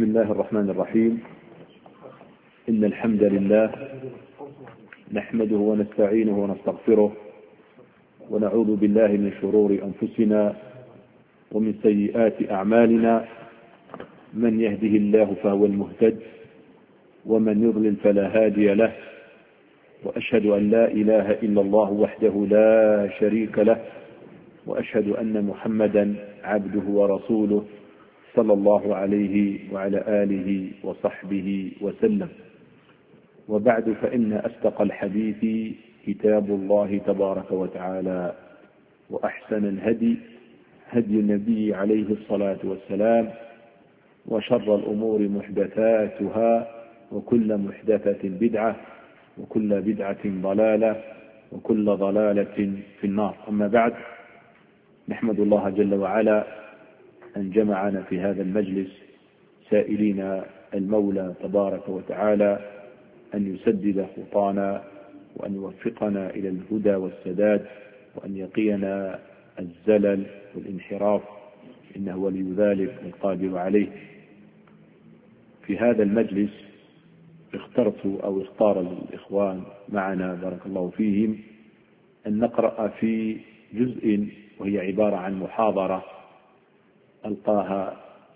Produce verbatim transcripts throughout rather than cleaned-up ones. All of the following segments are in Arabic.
بسم الله الرحمن الرحيم. إن الحمد لله نحمده ونستعينه ونستغفره ونعوذ بالله من شرور أنفسنا ومن سيئات أعمالنا. من يهده الله فهو المهتد ومن يضلل فلا هادي له، وأشهد أن لا إله إلا الله وحده لا شريك له، وأشهد أن محمدا عبده ورسوله صلى الله عليه وعلى آله وصحبه وسلم. وبعد، فإن أصدق الحديث كتاب الله تبارك وتعالى، وأحسن الهدي هدي النبي عليه الصلاة والسلام، وشر الأمور محدثاتها، وكل محدثة بدعة، وكل بدعة ضلالة، وكل ضلالة في النار. أما بعد، نحمد الله جل وعلا أن جمعنا في هذا المجلس سائلين المولى تبارك وتعالى أن يسدد خطانا، وأن يوفقنا إلى الهدى والسداد، وأن يقينا الزلل والانحراف، إنه ولي ذلك والقادر عليه. في هذا المجلس اخترت أو اختار الإخوان معنا بارك الله فيهم أن نقرأ في جزء، وهي عبارة عن محاضرة ألقاها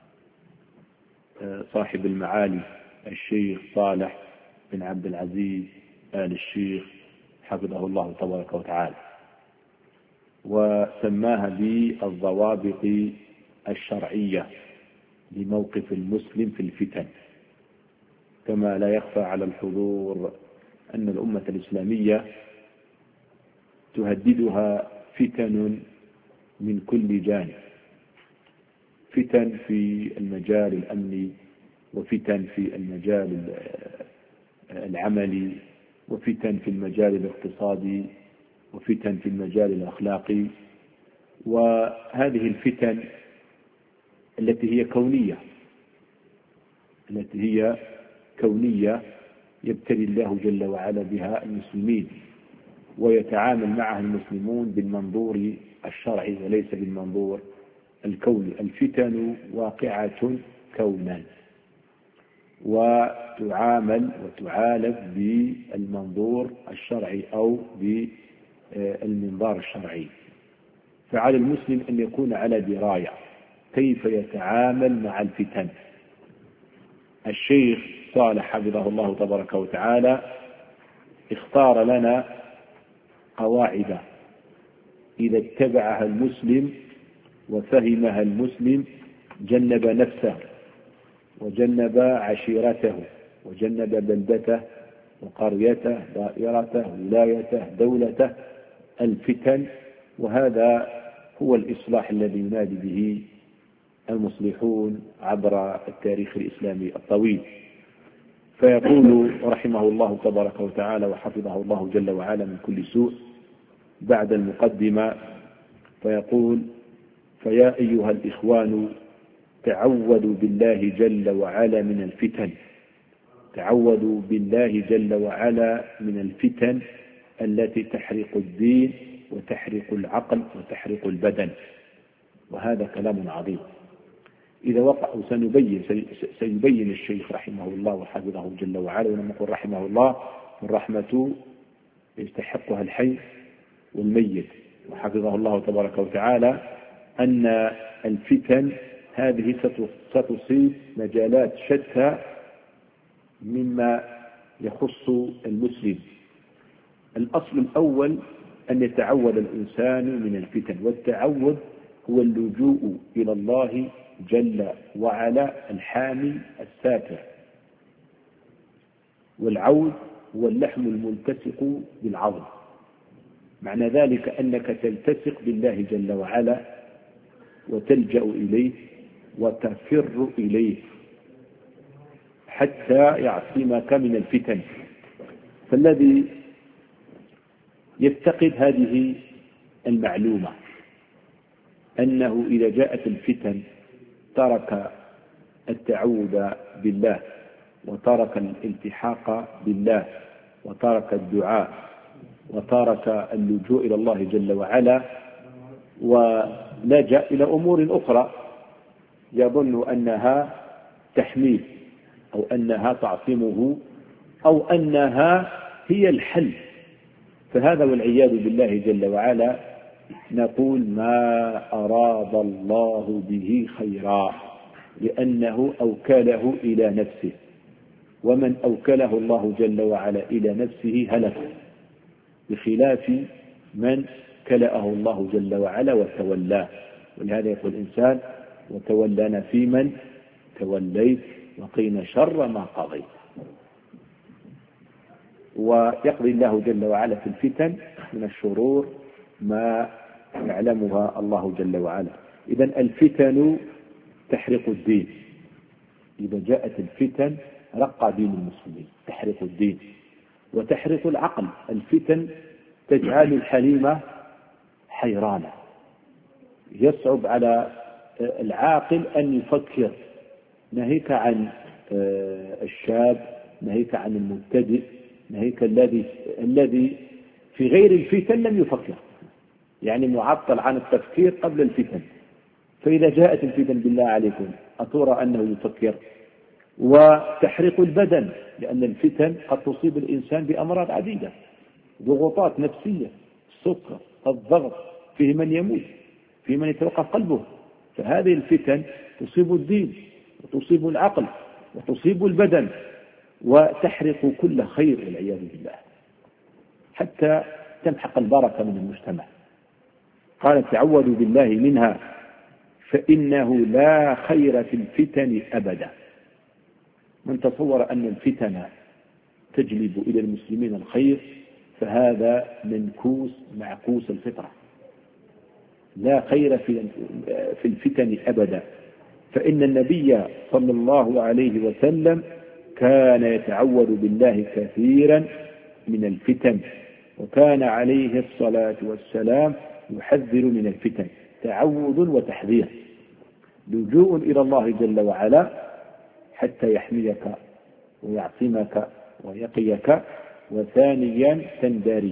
صاحب المعالي الشيخ صالح بن عبد العزيز آل الشيخ حفظه الله تبارك وتعالى، وسماها بالضوابط الشرعية لموقف المسلم في الفتن. كما لا يخفى على الحضور أن الأمة الإسلامية تهددها فتن من كل جانب، فتن في المجال الأمني، وفتن في المجال العملي، وفتن في المجال الاقتصادي، وفتن في المجال الأخلاقي. وهذه الفتن التي هي كونية التي هي كونية يبتلي الله جل وعلا بها المسلمين، ويتعامل معها المسلمون بالمنظور الشرعي وليس بالمنظور الكوني. الفتن واقعة كونا، وتعامل وتعالج بالمنظور الشرعي أو بالمنظار الشرعي. فعلى المسلم أن يكون على دراية كيف يتعامل مع الفتن. الشيخ صالح حفظه الله تبارك وتعالى اختار لنا قواعد إذا اتبعها المسلم وفهمها المسلم جنب نفسه، وجنب عشيرته، وجنب بلدته وقريته، دائرته، ولايته، دولته، الفتن. وهذا هو الإصلاح الذي ينادي به المصلحون عبر التاريخ الإسلامي الطويل. فيقول رحمه الله تبارك وتعالى وحفظه الله جل وعلا من كل سوء بعد المقدمة، فيقول: فيا أيها الإخوان، تعوذوا بالله جل وعلا من الفتن تعوذوا بالله جل وعلا من الفتن التي تحرق الدين وتحرق العقل وتحرق البدن. وهذا كلام عظيم إذا وقع. سنبين سيبين الشيخ رحمه الله وحفظه جل وعلا، ولما نقول رحمه الله فالرحمة يستحقها الحي والميت، وحفظه الله تبارك وتعالى، أن الفتن هذه ستصيب مجالات شتى مما يخص المسلم. الأصل الأول أن يتعوذ الإنسان من الفتن، والتعوذ هو اللجوء إلى الله جل وعلا الحامي الساتر، والعوذ هو اللحم الملتصق بالعظم. معنى ذلك أنك تلتصق بالله جل وعلا وتلجأ إليه وتفر إليه حتى يعصمك من الفتن. فالذي يفتقد هذه المعلومة أنه إذا جاءت الفتن ترك التعوذ بالله، وترك الالتحاق بالله، وترك الدعاء، وترك اللجوء إلى الله جل وعلا، ولجأ إلى أمور أخرى يظن أنها تحميه أو أنها تعصمه أو أنها هي الحل. فهذا والعياذ بالله جل وعلا نقول ما أراد الله به خيرا، لأنه أوكله إلى نفسه، ومن أوكله الله جل وعلا إلى نفسه هلك، بخلاف من كلأه الله جل وعلا وتولاه. ولهذا يقول الإنسان وتولنا في من توليت وقينا شر ما قضيت. ويقضي الله جل وعلا في الفتن من الشرور ما يعلمها الله جل وعلا. إذن الفتن تحرق الدين، إذا جاءت الفتن رقى دين المسلمين، تحرق الدين وتحرق العقل. الفتن تجعل الحليمة حيرانة، يصعب على العاقل أن يفكر، ناهيك عن الشاب، ناهيك عن المبتدئ، ناهيك الذي الذي في غير الفتن لم يفكر، يعني معطل عن التفكير قبل الفتن. فإذا جاءت الفتن بالله عليكم أترى أنه يفكر؟ وتحرق البدن، لأن الفتن قد تصيب الإنسان بأمراض عديدة، ضغوطات نفسية، السكر، الضغط، فيه من يموت، فيه من يتوقف قلبه. فهذه الفتن تصيب الدين وتصيب العقل وتصيب البدن وتحرق كل خير والعياذ بالله، حتى تمحق البركة من المجتمع. قال تعوذوا بالله منها فإنه لا خير في الفتن أبدا. من تصور أن الفتن تجلب إلى المسلمين الخير فهذا منكوس معكوس الفطرة. لا خير في الفتن أبدا، فإن النبي صلى الله عليه وسلم كان يتعوذ بالله كثيرا من الفتن، وكان عليه الصلاة والسلام يحذر من الفتن، تعوذ وتحذير، لجوء إلى الله جل وعلا حتى يحميك ويعصمك ويقيك، وثانيا تندري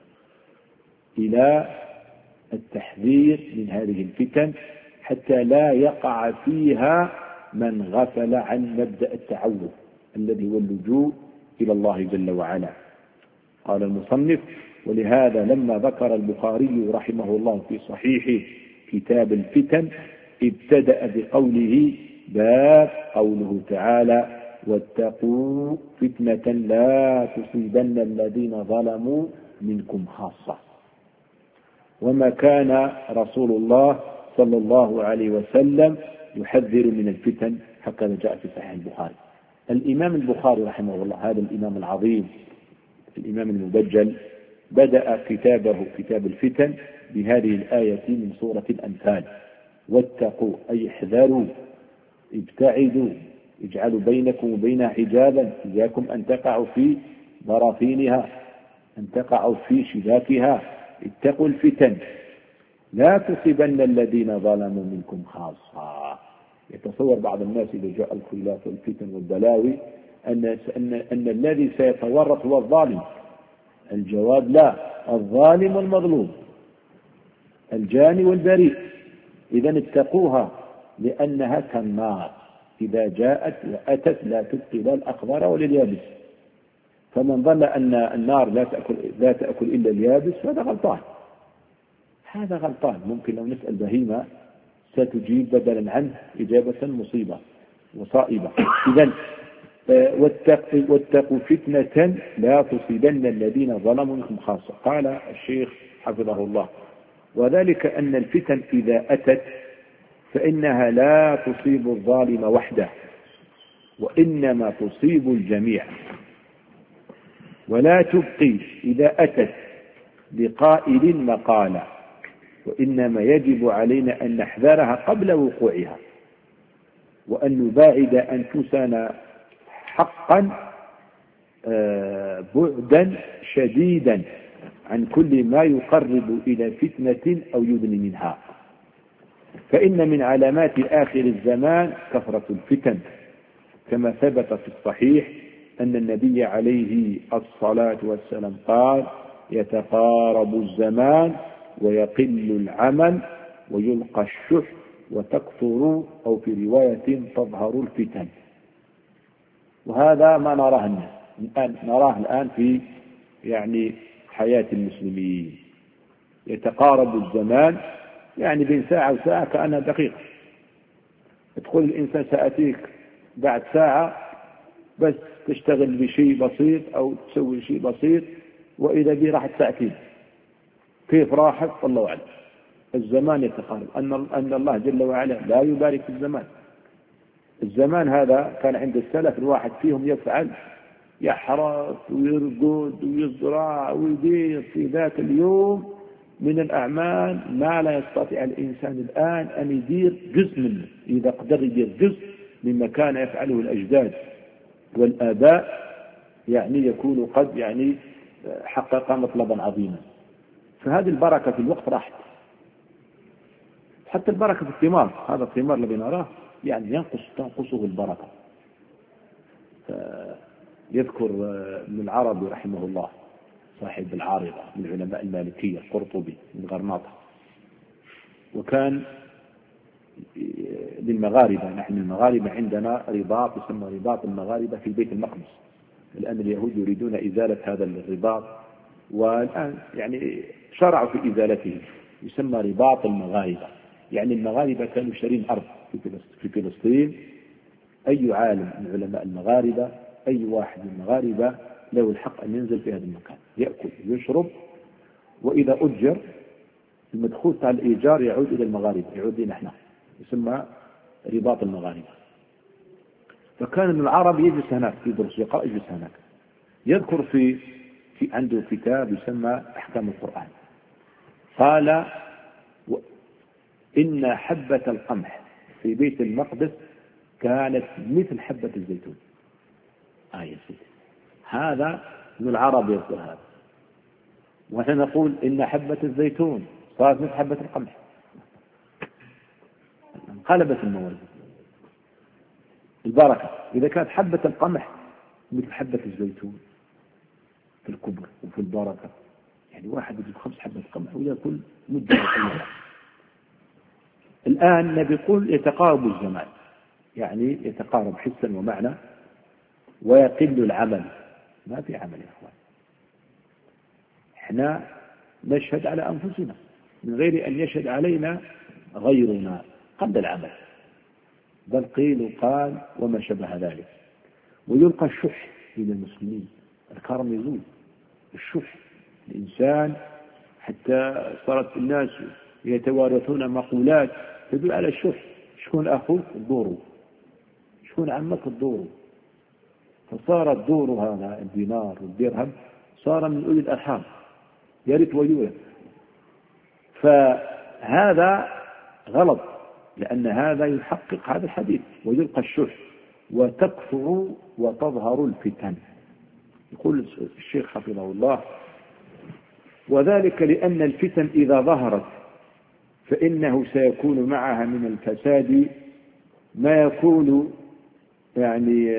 إلى التحذير من هذه الفتن حتى لا يقع فيها من غفل عن مبدأ التعوذ الذي هو اللجوء إلى الله جل وعلا. قال المصنف: ولهذا لما ذكر البخاري رحمه الله في صحيحه كتاب الفتن ابتدأ بقوله باب قوله تعالى: واتقوا فتنة لا تصيبن الذين ظلموا منكم خاصة. وما كان رسول الله صلى الله عليه وسلم يحذر من الفتن، هكذا جاء في صحيح البخاري. الإمام البخاري رحمه الله، هذا الإمام العظيم الإمام المبجل، بدأ كتابه كتاب الفتن بهذه الآية من سورة الأنفال: واتقوا أي احذروا، ابتعدوا، اجعلوا بينكم وبينها حجابا، إياكم أن تقعوا في براثينها، أن تقعوا في شباكها، اتقوا الفتن لا تصيبن الذين ظلموا منكم خاصة. يتصور بعض الناس إذا جاء الخلاف والفتن والبلاوي أن, أن, أن الذي سيتورط هو الظالم. الجواب لا، الظالم والمظلوم، الجاني والبريء. إذن اتقوها لأنها كالنار إذا جاءت وأتت لا تبقي لا الأخضر ولا اليابس. فمن ظن أن النار لا تأكل, لا تأكل إلا اليابس هذا غلطان، هذا غلطان. ممكن لو نسأل بهيمة ستجيب بدلا عنه إجابة مصيبة وصائبة. إذن واتقوا, واتقوا فتنة لا تصيبن الذين ظلموا منكم خاصة. قال الشيخ حفظه الله: وذلك أن الفتن إذا أتت فإنها لا تصيب الظالم وحده، وإنما تصيب الجميع، ولا تبقي إذا أتت لقائل مقالة، وإنما يجب علينا أن نحذرها قبل وقوعها، وأن نباعد أنفسنا حقا بعدا شديدا عن كل ما يقرب إلى فتنة أو يدني منها. فإن من علامات آخر الزمان كثرة الفتن، كما ثبت في الصحيح أن النبي عليه الصلاة والسلام قال: يتقارب الزمان ويقل العمل ويلقى الشح وتكثر، أو في رواية تظهر الفتن. وهذا ما نراه الناس الآن، نراه الآن في يعني حياة المسلمين، يتقارب الزمان يعني بين ساعة وساعة كأنها دقيقة. تدخل الإنسان سأتيك بعد ساعة بس تشتغل بشيء بسيط أو تسوي شيء بسيط وإذا به راحت ساعتين. كيف راحت؟ الله أعلم. الزمان يتقارب، أن أن الله جل وعلا لا يبارك في الزمان. الزمان هذا كان عند السلف الواحد فيهم يفعل يحرث ويرقد ويزرع ويدير في ذاك اليوم من الأعمال ما لا يستطيع الإنسان الآن أن يدير جزء منه. إذا قدر يدير جزء مما كان يفعله الأجداد والآباء يعني يكون قد يعني حقق مطلبا عظيما. فهذه البركة في الوقت راحت. حتى البركة في الثمار، هذا الثمار الذي نراه يعني ينقص تنقصه البركة. يذكر ابن العربي رحمه الله صاحب العارضة من علماء المالكية القرطبي من غرناطة، وكان للمغاربة، نحن المغاربة عندنا رباط يسمى رباط المغاربة في بيت المقدس. الآن اليهود يريدون إزالة هذا الرباط، والآن يعني شرعوا في إزالته، يسمى رباط المغاربة. يعني المغاربة كانوا شارين أرض في فلسطين، أي عالم من علماء المغاربة، أي واحد من المغاربة له الحق أن ينزل في هذا المكان يأكل ويشرب، وإذا أجر المدخول تاع الإيجار يعود إلى المغاربة، يعود لنا نحن، يسمى رباط المغاربة. فكان من العرب يجلس هناك في درس يقرأ، يجلس هناك يذكر في في عنده كتاب يسمى أحكام القرآن. قال إن حبة القمح في بيت المقدس كانت مثل حبة الزيتون. آية سيدي، هذا من العرب يذكر هذا، ونحن نقول إن حبة الزيتون صارت مثل حبة القمح، انقلبت الموازين. البركة إذا كانت حبة القمح مثل حبة الزيتون في الكبر وفي البركة، يعني واحد يجيب خمس حبة قمح ويأكل مدة طويلة. الآن نبي يقول يتقارب الزمان، يعني يتقارب حسا ومعنى، ويقل العمل. ما في عمل يا أخوان، احنا نشهد على أنفسنا من غير أن يشهد علينا غيرنا قبل العمل، بل قيل وقال وما شبه ذلك. ويلقى الشح بين المسلمين، الكرم يزول، الشح الإنسان حتى صارت الناس يتوارثون مقولات تدل على الشح. شكون أخوك الدور، شكون عمك الدور، فصار الدور هذا الدينار والدرهم صار من أولي الأرحام، يرث ويورث. فهذا غلط، لأن هذا يحقق هذا الحديث ويلقى الشح وتكثر وتظهر الفتن. يقول الشيخ حفظه الله: وذلك لأن الفتن إذا ظهرت فإنه سيكون معها من الفساد ما يكون يعني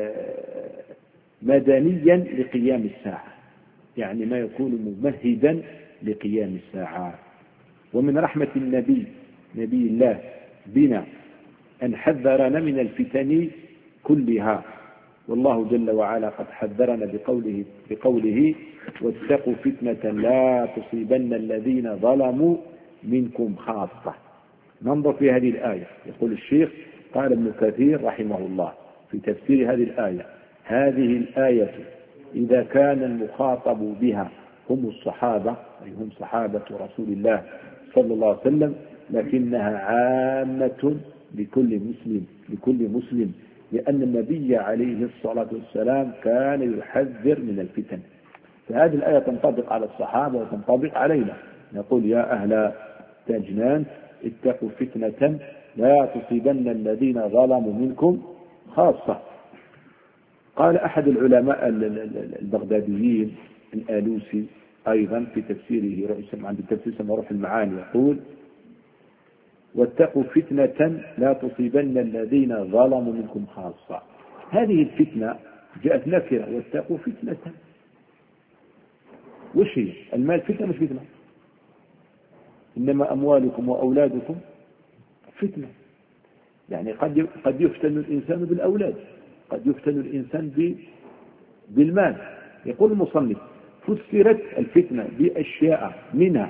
مدنيا لقيام الساعة، يعني ما يكون ممهدا لقيام الساعة. ومن رحمة النبي نبي الله بنا أن حذرنا من الفتن كلها، والله جل وعلا قد حذرنا بقوله, بقوله واتقوا فتنة لا تصيبن الذين ظلموا منكم خاصة. ننظر في هذه الآية. يقول الشيخ قال ابن كثير رحمه الله في تفسير هذه الآية: هذه الآية إذا كان المخاطب بها هم الصحابة، أي هم صحابة رسول الله صلى الله عليه وسلم، لكنها عامة لكل مسلم لكل مسلم لأن النبي عليه الصلاة والسلام كان يحذر من الفتن. فهذه الآية تنطبق على الصحابة وتنطبق علينا. نقول يا أهل تجنان اتقوا فتنة لا تصيبن الذين ظلموا منكم خاصة. قال أحد العلماء البغداديين الآلوسي أيضا في تفسيره، عند التفسير اسمه روح المعاني، يقول: واتقوا فتنة لا تصيبن الذين ظلموا منكم خاصة. هذه الفتنة جاءت نكرة، واتقوا فتنة. وش هي؟ المال فتنة مش فتنة؟ إنما أموالكم وأولادكم فتنة. يعني قد قد يفتن الإنسان بالأولاد، قد يفتن الإنسان بالمال. يقول المصنف: فسرت الفتنة بأشياء، منها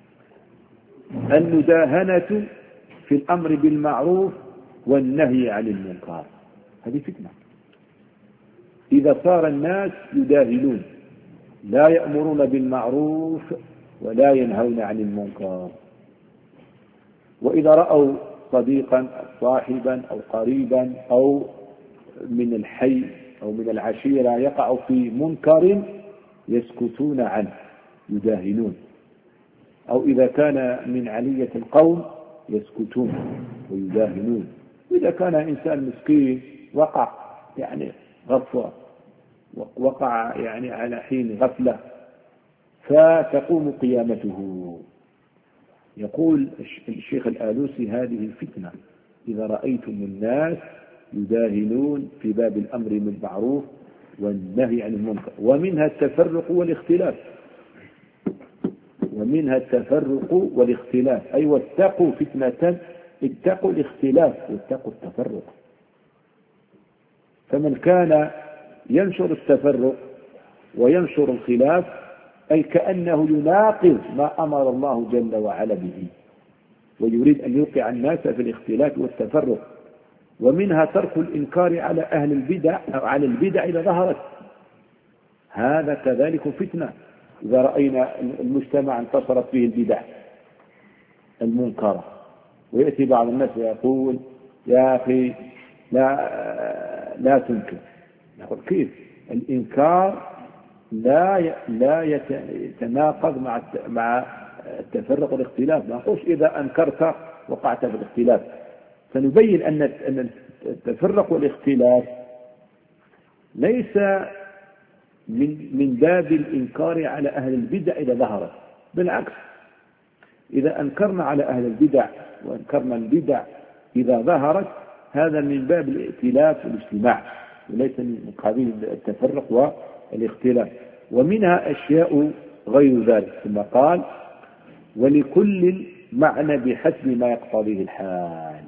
المداهنة في الأمر بالمعروف والنهي عن المنكر. هذه فتنة. إذا صار الناس يداهنون، لا يأمرون بالمعروف ولا ينهون عن المنكر، وإذا رأوا صديقا أو صاحبا أو قريبا أو من الحي أو من العشيرة يقع في منكر يسكتون عنه يداهنون، أو إذا كان من علية القوم يسكتون ويداهنون. إذا كان إنسان مسكين وقع يعني غفوة، وقع يعني على حين غفلة، فتقوم قيامته. يقول الشيخ الآلوسي: هذه فتنة إذا رأيتم الناس يداهنون في باب الأمر بالمعروف والنهي عن المنكر. ومنها التفرق والاختلاف، ومنها التفرق والاختلاف، أي واتقوا فتنة، اتقوا الاختلاف واتقوا التفرق. فمن كان ينشر التفرق وينشر الخلاف أي كأنه يناقض ما أمر الله جل وعلا به، ويريد أن يوقع الناس في الاختلاف والتفرق. ومنها ترك الإنكار على أهل البدع أو على البدع إذا ظهرت، هذا كذلك فتنة. إذا رأينا المجتمع انتصرت فيه البدع المنكرة، ويأتي بعض الناس ويقول: يا أخي لا لا تنكر. نقول: كيف؟ الإنكار لا لا يتناقض مع مع التفرق والاختلاف. ما نقولش إذا أنكرت وقعت في الاختلاف. سنبين أن أن التفرق والاختلاف ليس من من باب الإنكار على أهل البدع إذا ظهرت، بالعكس، إذا أنكرنا على أهل البدع وأنكرنا البدع إذا ظهرت، هذا من باب الائتلاف والاجتماع، وليس من قبيل التفرق والاختلاف. ومنها أشياء غير ذلك. ثم قال: ولكل معنى بحسب ما يقتضيه الحال.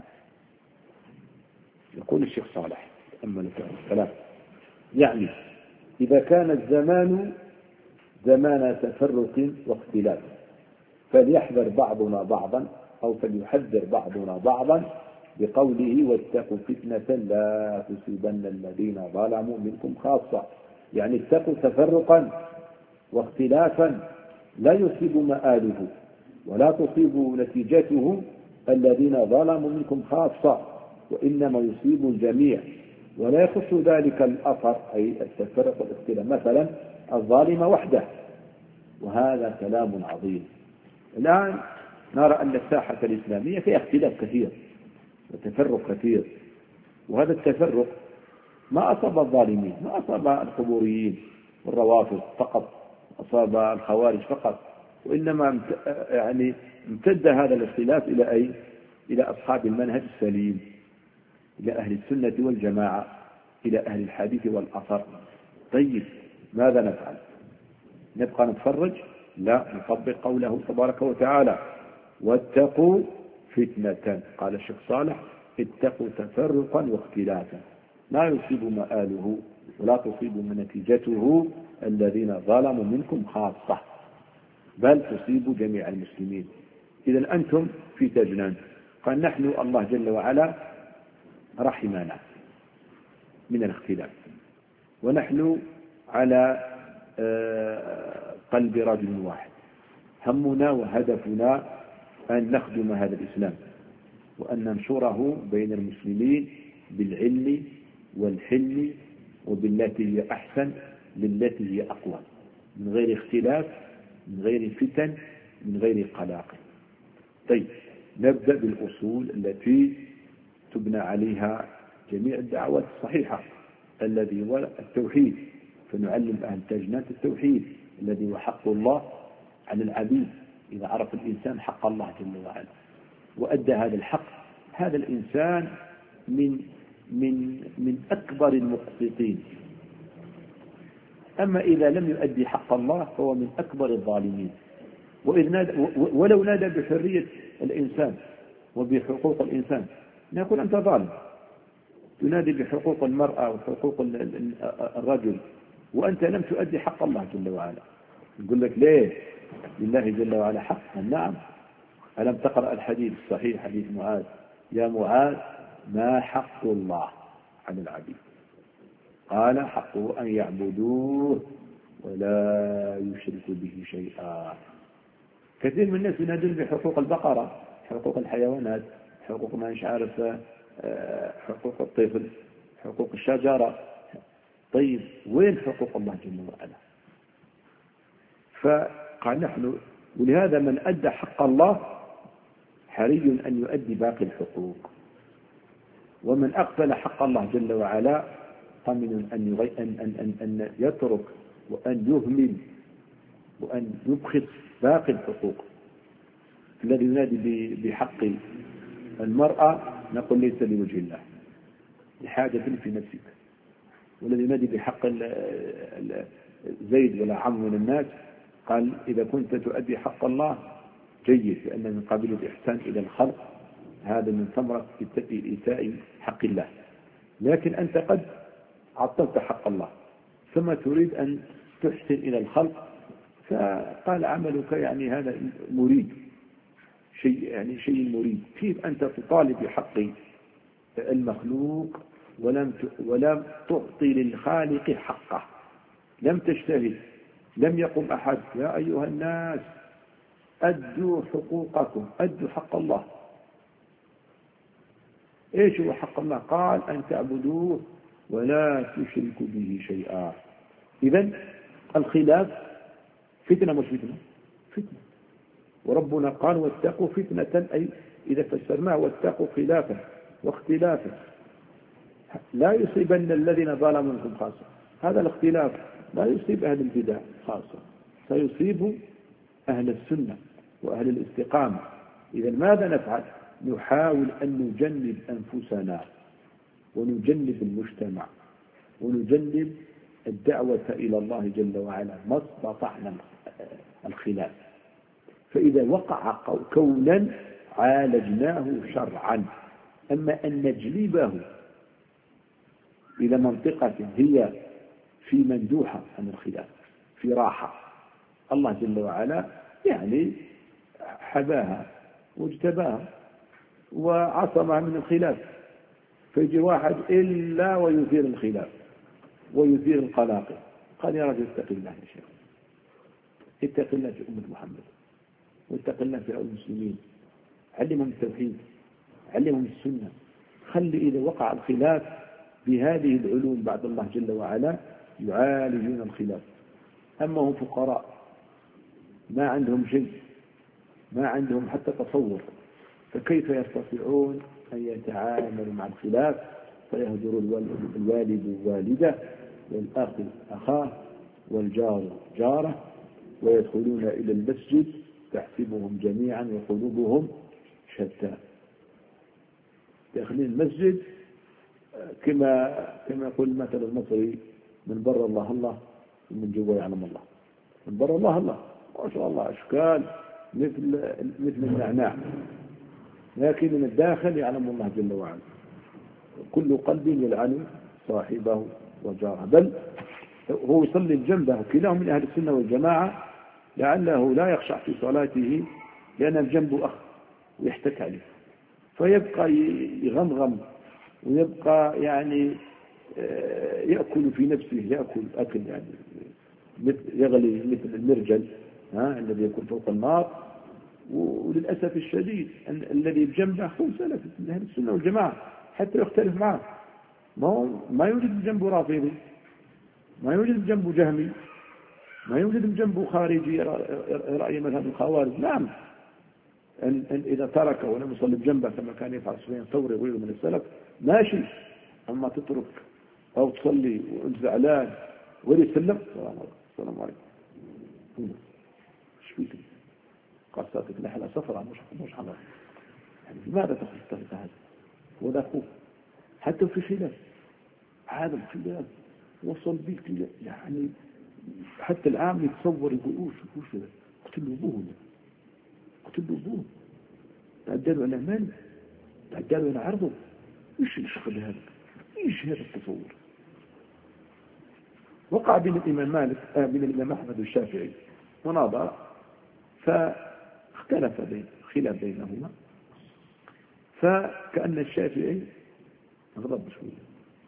يقول الشيخ صالح تأمل الكلام، يعني إذا كان الزمان زمان تفرق واختلاف فليحذر بعضنا بعضا، أو فليحذر بعضنا بعضا بقوله: واتقوا فتنة لا تصيبن الذين ظلموا منكم خاصة. يعني اتقوا تفرقا واختلافا لا يصيب مآله ولا تصيب نتيجته الذين ظلموا منكم خاصة، وإنما يصيب الجميع، ولا يخص ذلك الأثر أي التفرق والاختلاف مثلا الظالم وحده. وهذا كلام عظيم. الآن نرى أن الساحة الإسلامية فيها اختلاف كثير وتفرق كثير، وهذا التفرق ما أصاب الظالمين، ما أصاب القبوريين والروافض فقط، أصاب الخوارج فقط، وإنما يعني امتد هذا الاختلاف إلى أي؟ إلى أصحاب المنهج السليم، إلى أهل السنة والجماعة، إلى أهل الحديث والأثر. طيب، ماذا نفعل؟ نبقى نتفرج؟ لا، نطبق قوله تبارك وتعالى: واتقوا فتنة. قال الشيخ صالح: اتقوا تفرقا واختلافا لا يصيب مآله ولا تصيب نتيجته الذين ظلموا منكم خاصة، بل تصيب جميع المسلمين. إذا أنتم في تجنان. قال: نحن الله جل وعلا رحمنا من الاختلاف، ونحن على قلب رجل واحد، همنا وهدفنا أن نخدم هذا الإسلام وأن ننشره بين المسلمين بالعلم والحلم وبالتي هي أحسن للتي هي أقوى، من غير اختلاف، من غير فتن، من غير قلاقل. طيب، نبدأ بالأصول التي تبنى عليها جميع الدعوات الصحيحة، الذي هو التوحيد. فنعلم أهل تجنات التوحيد الذي هو حق الله على العبيد. إذا عرف الإنسان حق الله جل وعلا وأدى هذا الحق، هذا الإنسان من من من أكبر المقسطين. أما إذا لم يؤدي حق الله فهو من أكبر الظالمين. وإذ نادى ولو نادى بحرية الإنسان وبحقوق الإنسان، نقول أنت ظالم، تنادي بحقوق المرأة وحقوق الرجل وأنت لم تؤدي حق الله جل وعلا. يقول لك ليه؟ لله جل وعلا حق. نعم. ألم تقرأ الحديث الصحيح حديث معاذ؟ يا معاذ ما حق الله على العبيد؟ قال حقه أن يعبدوه ولا يشركوا به شيئا. كثير من الناس ينادون بحقوق البقرة، حقوق الحيوانات، حقوق ما مش عارف، حقوق الطفل، حقوق الشجرة. طيب وين حقوق الله جل وعلا؟ فقال نحن، ولهذا من أدى حق الله حري أن يؤدي باقي الحقوق، ومن أقبل حق الله جل وعلا طمن أن, يغي... أن, أن, أن, أن يترك وأن يهمل وأن يبخس باقي الحقوق. الذي ينادي بحق المرأة نقول ليس لوجه الله، لحاجة في نفسك. والذي ينادي بحق زيد ولا عم من الناس قال إذا كنت تؤدي حق الله جيد، لأن من قبيل الإحسان إلى الخلق، هذا من ثمرة إيتاء حق الله. لكن أنت قد عطلت حق الله ثم تريد أن تحسن إلى الخلق، فقال عملك يعني هذا مريد شيء، يعني شيء مريد. كيف أنت تطالب بحق المخلوق ولم ولم تعطي للخالق حقه؟ لم تجتهد، لم يقم أحد يا أيها الناس أدوا حقوقكم، أدوا حق الله. إيش هو حق الله؟ قال أن تعبدوه ولا تشركوا به شيئا. إذن الخلاف فتنة مش فتنة؟ فتنة. وربنا قال واتقوا فتنة، أي إذا فسرناه واتقوا خلافه واختلافه لا يصيبن الذين ظلموا منكم خاصة. هذا الاختلاف لا يصيب أهل البدع خاصة، سيصيب أهل السنة وأهل الاستقامة. إذا ماذا نفعل؟ نحاول أن نجنب أنفسنا ونجنب المجتمع ونجنب الدعوة إلى الله جل وعلا ما استطعنا الخلاف. فإذا وقع كونا عالجناه شرعا. أما أن نجلبه إلى منطقة هي في مندوحة عن الخلاف، في راحة، الله جل وعلا يعني حباها واجتباها وعصمها من الخلاف، فيجي واحد إلا ويثير الخلاف ويثير القلاقل. قال يا رجل اتق الله يا شيخ، اتق الله في أمة محمد واتق الله في المسلمين، علمهم التوحيد، علمهم السنة. خلي إذا وقع الخلاف بهذه العلوم بعد الله جل وعلا يعالجون الخلاف. أما هم فقراء ما عندهم شيء، ما عندهم حتى تصور، فكيف يستطيعون أن يتعاملوا مع الخلاف؟ فيهجر الوالد والده والأخ أخاه والجار جاره ويدخلون إلى المسجد تحسبهم جميعا وقلوبهم شتى. داخلين المسجد كما كما يقول المثل المصري من بر الله الله ومن جوا يعلم الله. من بر الله الله ما شاء الله أشكال مثل مثل النعناع، لكن من الداخل يعلم الله جل وعلا. كل قلب يلعن صاحبه وجاره. بل هو يصلي جنبه كلاهم من أهل السنة والجماعة لعله لا يخشع في صلاته لأن الجنب أخ ويحتك عليه، فيبقى يغمغم ويبقى يعني يأكل في نفسه، يأكل أكل يعني يغلي مثل المرجل ها الذي يكون فوق النار. وللأسف الشديد أن الذي بجنبه هو سلف من أهل السنة والجماعة حتى يختلف معه. ما هو ما يوجد بجنبه رافضي، ما يوجد بجنبه جهمي، ما يوجد بجنبه خارجي رأي مذهب الخوارج. نعم أن, أن إذا ترك ولم يصلي بجنبه كما كان يفعل سفيان الثوري وغيره من السلف ماشي، أما تترك أو تصلي وأنت زعلان ولي سلم السلام عليكم ايش فيك؟ قال ساتك نحلة صفرة مش مش حمار. يعني لماذا تخص هذا؟ ولا خوف حتى في خلاف. هذا الخلاف وصل بك يعني حتى العام يتصور يقول اوش اوش هذا؟ قتلوا ابوه قتلوا ابوه تعدلوا على مال، تعدلوا على عرضه. ايش الشغل هذا؟ في هذا التصور. وقع بين الإمام مالك آه بين الإمام أحمد والشافعي مناظرة، فاختلف بين خلاف بينهما، فكأن الشافعي غضب شوية،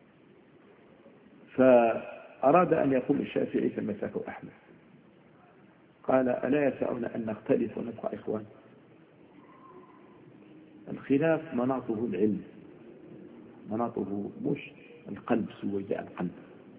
فأراد أن يقول الشافعي فمسكه أحمد، قال ألا يسعون أن نختلف ونبقى إخوان؟ الخلاف مناطه العلم، مناطه مش القلب سويداء القلب.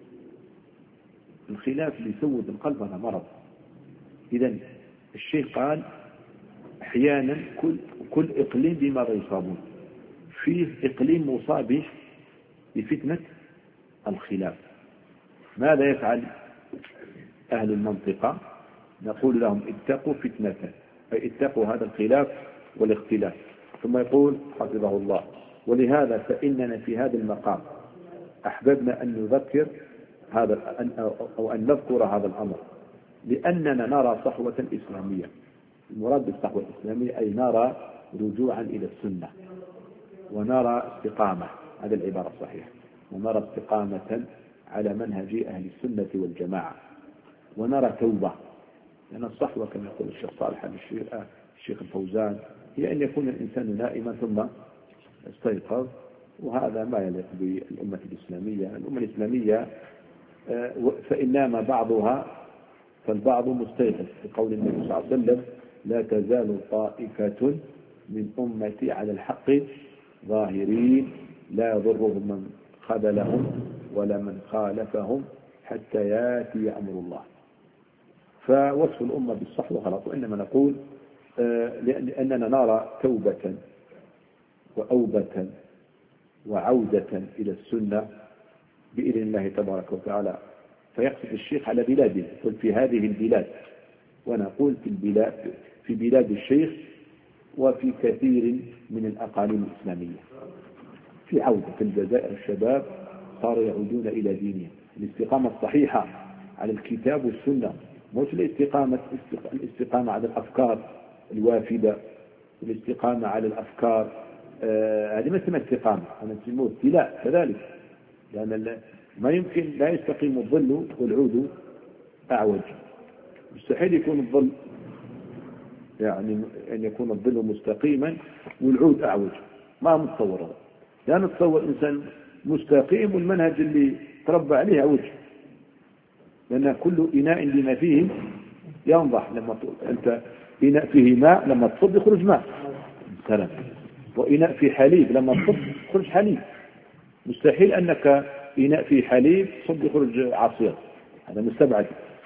الخلاف اللي يسود القلب هذا مرض. إذن الشيخ قال أحيانا كل, كل إقليم بماذا يصابون فيه. إقليم مصاب بفتنة الخلاف. ماذا يفعل أهل المنطقة؟ نقول لهم اتقوا فتنة، أي اتقوا هذا الخلاف والاختلاف. ثم يقول حفظه الله ولهذا فإننا في هذا المقام أحببنا أن نذكر هذا أو أن نذكر هذا الأمر، لأننا نرى صحوة إسلامية. المراد بالصحوة الإسلامية أي نرى رجوعا إلى السنة، ونرى استقامة، هذه العبارة الصحيحة، ونرى استقامة على منهج أهل السنة والجماعة، ونرى توبة. لأن الصحوة كما يقول الشيخ صالح الشيخ الفوزان هي أن يكون الإنسان نائما ثم استيقظ، وهذا ما يليق بالأمة الإسلامية. الأمة الإسلامية فإن نام بعضها فالبعض مستيقظ، في قول النبي صلى الله عليه وسلم لا تزال طائفة من أمتي على الحق ظاهرين لا يضرهم من خذلهم ولا من خالفهم حتى ياتي أمر الله. فوصف الأمة بالصحوة غلط، وإنما نقول لأننا نرى توبة وأوبة وعودة إلى السنة بإذن الله تبارك وتعالى. فيقصد الشيخ على بلاده، يقول في هذه البلاد، ونقول في البلاد في بلاد الشيخ وفي كثير من الأقاليم الإسلامية في عودة. في الجزائر الشباب صاروا يعودون إلى دينهم. الاستقامة الصحيحة على الكتاب والسنة، مش الاستقامة الاستقامة على الأفكار الوافدة، الاستقامة على الأفكار هذه آه ما اسمها استقامة، أنا اسمه ابتلاء كذلك، لأن ما يمكن لا يستقيم الظل والعود أعوج. مستحيل يكون الظل يعني أن يكون الظل مستقيما والعود أعوج، ما متصور هذا. لا نتصور إنسان مستقيم والمنهج اللي تربى عليه أعوج، لأن كل إناء بما فيه ينضح. لما أنت إناء فيه ماء لما تصب يخرج ماء سلام، وإناء فيه حليب لما تصب يخرج حليب. مستحيل أنك إناء فيه حليب تصب يخرج عصير، هذا مستبعد.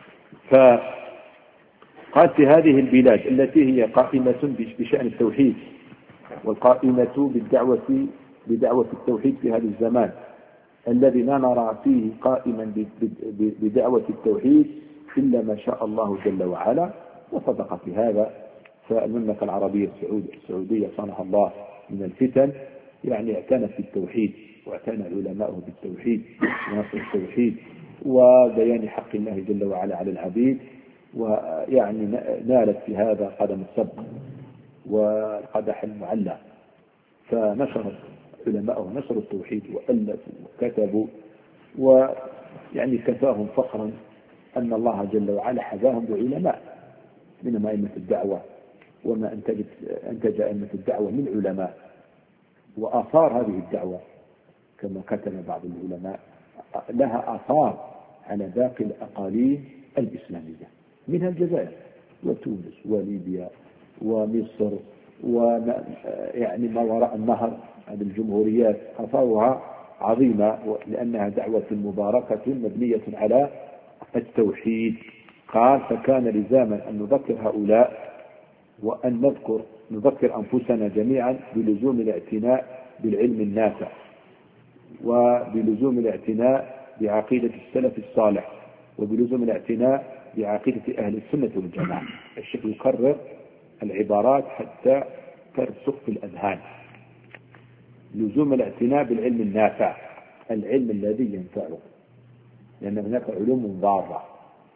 فقال في هذه البلاد التي هي قائمة بشأن التوحيد والقائمة بالدعوة بدعوة التوحيد في هذا الزمان الذي لا نرى فيه قائما بدعوة التوحيد إلا ما شاء الله جل وعلا، وصدق في هذا. فالمملكة العربية السعودية صنعها الله من الفتن، يعني اعتنت بالتوحيد واعتنى علماؤه بالتوحيد ونصر التوحيد وبيان حق الله جل وعلا على العبيد، ويعني نالت في هذا قدم السبق والقدح المعلى. فنشر علماؤه نشروا التوحيد وألفوا وكتبوا، ويعني كفاهم فخرا أن الله جل وعلا حذاهم بعلماء منهم أئمة الدعوة، وما أنتجت أنتج أئمة الدعوة من علماء، وآثار هذه الدعوة كما كتب بعض العلماء لها آثار على باقي الأقاليم الإسلامية منها الجزائر وتونس وليبيا ومصر وما يعني ما وراء النهر. هذه الجمهوريات آثارها عظيمة لأنها دعوة مباركة مبنية على التوحيد. قال فكان لزاما أن نذكر هؤلاء وأن نذكر نذكر أنفسنا جميعا بلزوم الاعتناء بالعلم النافع وبلزوم الاعتناء بعقيدة السلف الصالح وبلزوم الاعتناء بعقيدة أهل السنة والجماعة. الشيخ يكرر العبارات حتى ترسخ في الأذهان. لزوم الاعتناء بالعلم النافع، العلم الذي ينفعه، لأن هناك علوم ضارة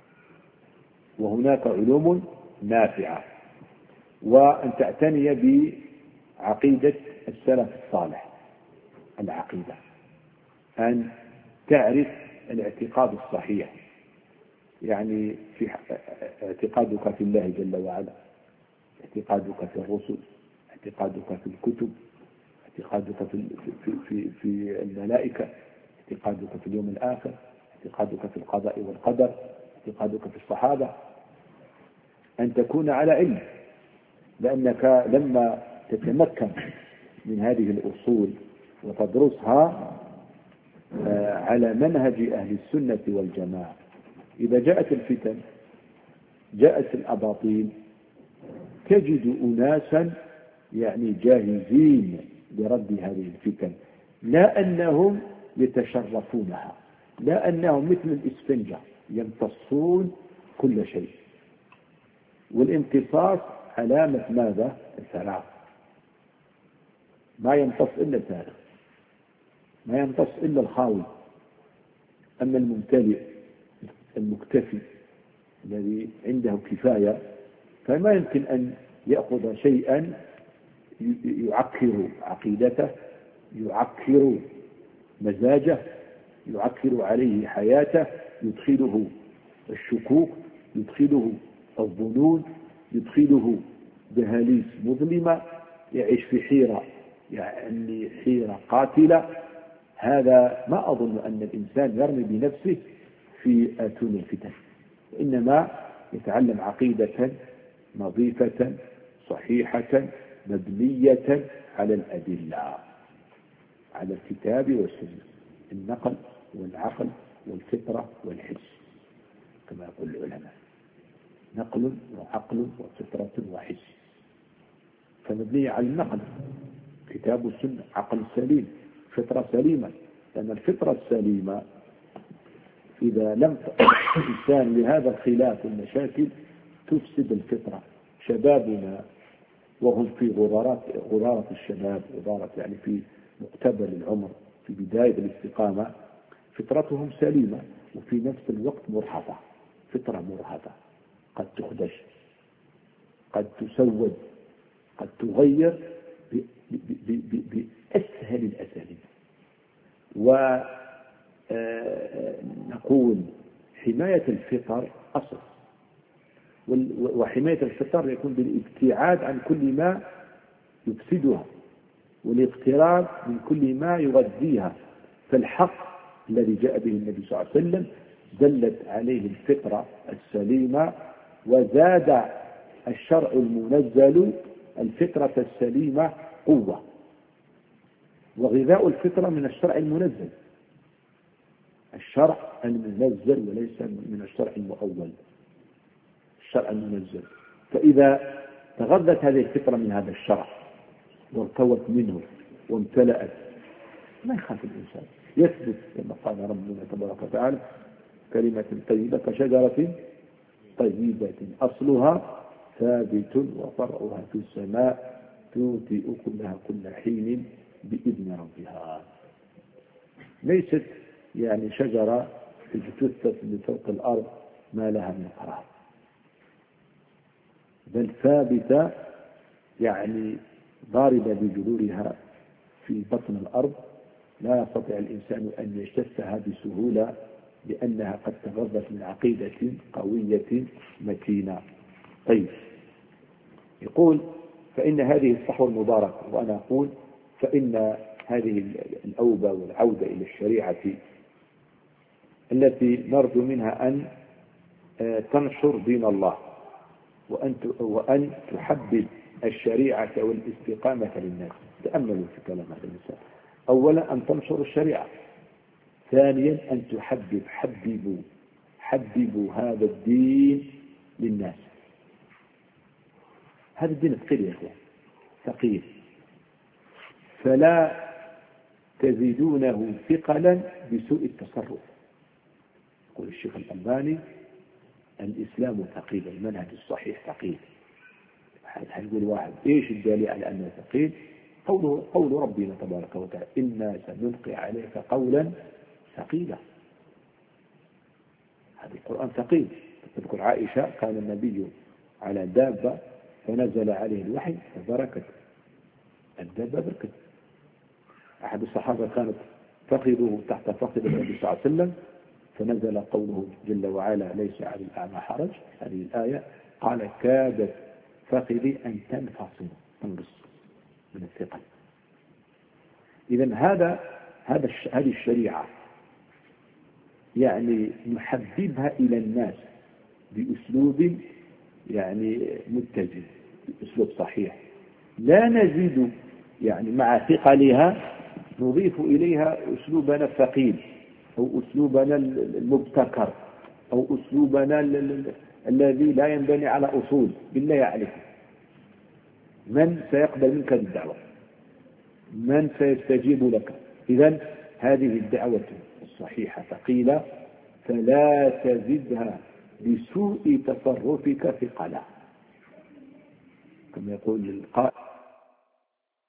وهناك علوم نافعة، وأن تعتني بعقيدة السلف الصالح العقيدة. أن تعرف الاعتقاد الصحيح، يعني في اعتقادك في الله جل وعلا، اعتقادك في الرسل، اعتقادك في الكتب، اعتقادك في في في, في الملائكة، اعتقادك في اليوم الآخر، اعتقادك في القضاء والقدر، اعتقادك في الصحابة، أن تكون على علم، لأنك لما تتمكن من هذه الأصول وتدرسها على منهج أهل السنة والجماعة، إذا جاءت الفتن، جاءت الأباطيل، تجد أناسا يعني جاهزين لرد هذه الفتن، لا أنهم يتشرفونها، لا أنهم مثل الإسفنجة يمتصون كل شيء. والامتصاص علامة ماذا؟ الفراغ، ما يمتص إلا الفارغ، ما يمتص إلا الخاوي. أما الممتلئ المكتفي الذي عنده كفاية فما يمكن أن يأخذ شيئا يعكر عقيدته، يعكر مزاجه، يعكر عليه حياته، يدخله الشكوك، يدخله الظنون، يدخله دهاليز مظلمة، يعيش في حيرة، يعني حيرة قاتلة. هذا ما أظن أن الإنسان يرمي بنفسه في آتون الفتن، إنما يتعلم عقيدة نظيفة صحيحة مبنية على الأدلة، على الكتاب والسنة، النقل والعقل والفطرة والحس، كما يقول العلماء، نقل وعقل وفطرة وحس. فمبنية على النقل، كتاب والسنة، عقل سليم، فطرة سليمة، لأن الفطرة السليمة إذا لم الإنسان لهذا الخلاف والمشاكل تفسد الفطرة. شبابنا وهم في غرارات غرارة الشباب، غرارة يعني في مقتبل العمر، في بداية الاستقامة، فطرتهم سليمة وفي نفس الوقت مرهفة، فطرة مرهفة، قد تخدش، قد تسود، قد تغير بأسهل الأساليب. ونقول حماية الفطر أصل، وحماية الفطر يكون بالابتعاد عن كل ما يفسدها والاقتراب من كل ما يغذيها. فالحق الذي جاء به النبي صلى الله عليه وسلم دلت عليه الفطرة السليمة، وزاد الشرع المنزل الفطرة السليمة قوة، وغذاء الفطرة من الشرع المنزل، الشرع المنزل وليس من الشرع المؤول، الشرع المنزل. فإذا تغذت هذه الفطرة من هذا الشرع وارتوت منه وامتلأت، ما يخاف الإنسان، يثبت كما قال ربنا تبارك وتعالى: كلمة طيبة كشجرة طيبة أصلها ثابت وفرعها في السماء تؤتي أكلها كل حين بإذن ربها. ليست يعني شجرة تجتثت من فوق الأرض ما لها من قرار، بل ثابتة، يعني ضاربة بجذورها في بطن الأرض، لا يستطيع الإنسان أن يجتثها بسهولة، لأنها قد تغذت من عقيدة قوية متينة. طيب، يقول: فإن هذه الصحوة المباركة، وأنا أقول فإن هذه الأوبة والعودة إلى الشريعة التي نرجو منها أن تنشر دين الله، وأن وأن تحبب الشريعة والاستقامة للناس. تأملوا في كلام هذا الإنسان: أولا أن تنشر الشريعة، ثانيا أن تحبب حببوا حببوا هذا الدين للناس. هذا الدين ثقيل يا إخوان، ثقيل، فلا تزيدونه ثقلا بسوء التصرف. يقول الشيخ الألباني: الإسلام ثقيل، المنهج الصحيح ثقيل. هيقول واحد: إيش الدليل على أنه ثقيل؟ قول قول ربنا تبارك وتعالى: إنا سنلقي عليك قولا ثقيلا. هذا القرآن ثقيل. تذكر عائشة: كان النبي على دابة فنزل عليه الوحي فبركت الدابة، بركت. أحد الصحابة كانت فخذه تحت فخذ النبي صلى الله عليه وسلم، فنزل قوله جل وعلا ليس على الأعمى حرج، هذه الآية، قال كادت فخذي أن تنفصل تنقص من الثقل. إذن هذا هذا هذه الشريعة يعني نحببها إلى الناس بأسلوب يعني متجه، بأسلوب صحيح، لا نزيد يعني مع ثقلها نضيف إليها أسلوبنا الثقيل أو أسلوبنا المبتكر أو أسلوبنا الذي لا ينبني على أصول. بالله عليكم من سيقبل منك الدعوة؟ من سيستجيب لك؟ إذن هذه الدعوة الصحيحة ثقيلة، فلا تزدها بسوء تصرفك ثقلا، كما يقول القائل